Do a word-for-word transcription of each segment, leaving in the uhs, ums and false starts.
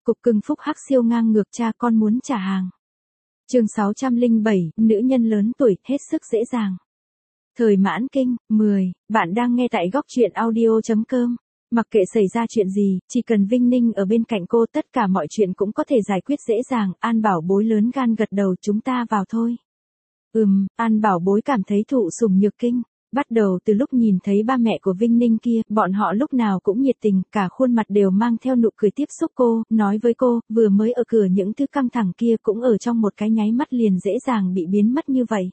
Cục cưng phúc hắc siêu ngang ngược cha con muốn trả hàng. Chương sáu trăm lẻ bảy, nữ nhân lớn tuổi, hết sức dễ dàng. Thời mãn kinh, mười, bạn đang nghe tại góc truyện audio chấm com. Mặc kệ xảy ra chuyện gì, chỉ cần Vinh Ninh ở bên cạnh cô tất cả mọi chuyện cũng có thể giải quyết dễ dàng. An Bảo Bối lớn gan gật đầu, chúng ta vào thôi. Ừm, An Bảo Bối cảm thấy thụ sủng nhược kinh. Bắt đầu từ lúc nhìn thấy ba mẹ của Vinh Ninh kia, bọn họ lúc nào cũng nhiệt tình, cả khuôn mặt đều mang theo nụ cười tiếp xúc cô, nói với cô, vừa mới ở cửa những thứ căng thẳng kia cũng ở trong một cái nháy mắt liền dễ dàng bị biến mất như vậy.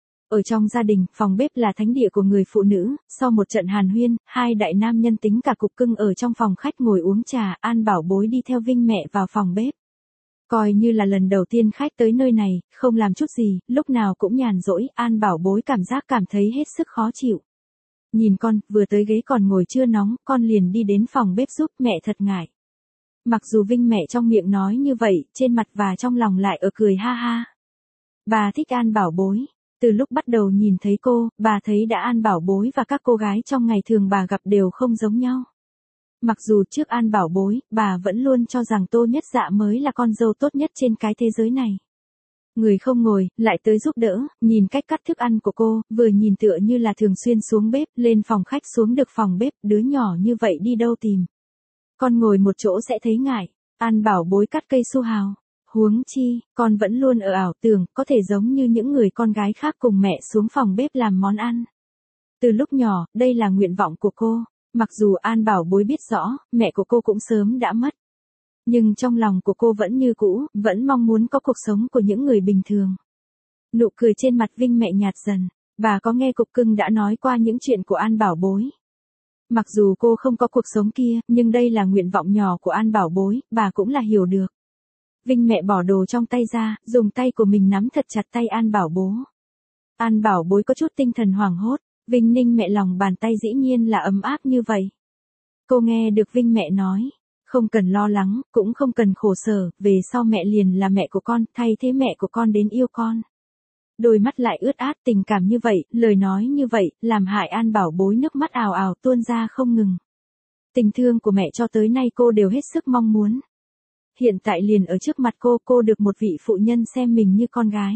Ở trong gia đình, phòng bếp là thánh địa của người phụ nữ, sau một trận hàn huyên, hai đại nam nhân tính cả cục cưng ở trong phòng khách ngồi uống trà, An Bảo Bối đi theo Vinh mẹ vào phòng bếp. Coi như là lần đầu tiên khách tới nơi này, không làm chút gì, lúc nào cũng nhàn rỗi, An Bảo Bối cảm giác cảm thấy hết sức khó chịu. Nhìn con, vừa tới ghế còn ngồi chưa nóng, con liền đi đến phòng bếp giúp mẹ thật ngại. Mặc dù Vinh mẹ trong miệng nói như vậy, trên mặt và trong lòng lại ở cười ha ha. Bà thích An Bảo Bối. Từ lúc bắt đầu nhìn thấy cô, bà thấy đã An Bảo Bối và các cô gái trong ngày thường bà gặp đều không giống nhau. Mặc dù trước An Bảo Bối, bà vẫn luôn cho rằng Tô Nhất Dạ mới là con dâu tốt nhất trên cái thế giới này. Người không ngồi, lại tới giúp đỡ, nhìn cách cắt thức ăn của cô, vừa nhìn tựa như là thường xuyên xuống bếp, lên phòng khách xuống được phòng bếp, đứa nhỏ như vậy đi đâu tìm. Con ngồi một chỗ sẽ thấy ngại, An Bảo Bối cắt cây su hào. Huống chi, con vẫn luôn ở ảo tưởng, có thể giống như những người con gái khác cùng mẹ xuống phòng bếp làm món ăn. Từ lúc nhỏ, đây là nguyện vọng của cô. Mặc dù An Bảo Bối biết rõ, mẹ của cô cũng sớm đã mất. Nhưng trong lòng của cô vẫn như cũ, vẫn mong muốn có cuộc sống của những người bình thường. Nụ cười trên mặt Vinh mẹ nhạt dần. Bà có nghe cục cưng đã nói qua những chuyện của An Bảo Bối. Mặc dù cô không có cuộc sống kia, nhưng đây là nguyện vọng nhỏ của An Bảo Bối, bà cũng là hiểu được. Vinh mẹ bỏ đồ trong tay ra, dùng tay của mình nắm thật chặt tay An Bảo Bố. An Bảo Bối có chút tinh thần hoảng hốt, Vinh Ninh mẹ lòng bàn tay dĩ nhiên là ấm áp như vậy. Cô nghe được Vinh mẹ nói, không cần lo lắng, cũng không cần khổ sở, về sau mẹ liền là mẹ của con, thay thế mẹ của con đến yêu con. Đôi mắt lại ướt át tình cảm như vậy, lời nói như vậy, làm hại An Bảo Bối nước mắt ào ào tuôn ra không ngừng. Tình thương của mẹ cho tới nay cô đều hết sức mong muốn. Hiện tại liền ở trước mặt cô, cô được một vị phụ nhân xem mình như con gái.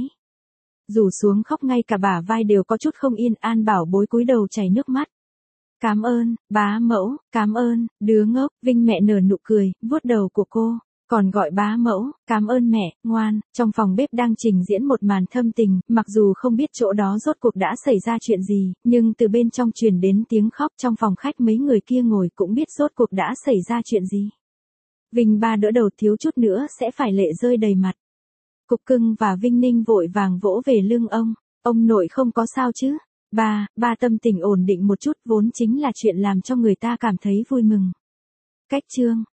Rủ xuống khóc ngay cả bả vai đều có chút không yên, An Bảo Bối cúi đầu chảy nước mắt. Cám ơn, bá mẫu, cám ơn, đứa ngốc, Vinh mẹ nở nụ cười, vuốt đầu của cô, còn gọi bá mẫu, cám ơn mẹ, ngoan. Trong phòng bếp đang trình diễn một màn thâm tình, mặc dù không biết chỗ đó rốt cuộc đã xảy ra chuyện gì, nhưng từ bên trong truyền đến tiếng khóc, trong phòng khách mấy người kia ngồi cũng biết rốt cuộc đã xảy ra chuyện gì. Vinh ba đỡ đầu thiếu chút nữa sẽ phải lệ rơi đầy mặt. Cục cưng và Vinh Ninh vội vàng vỗ về lưng ông, ông nội không có sao chứ? Ba, ba tâm tình ổn định một chút vốn chính là chuyện làm cho người ta cảm thấy vui mừng. Cách chương,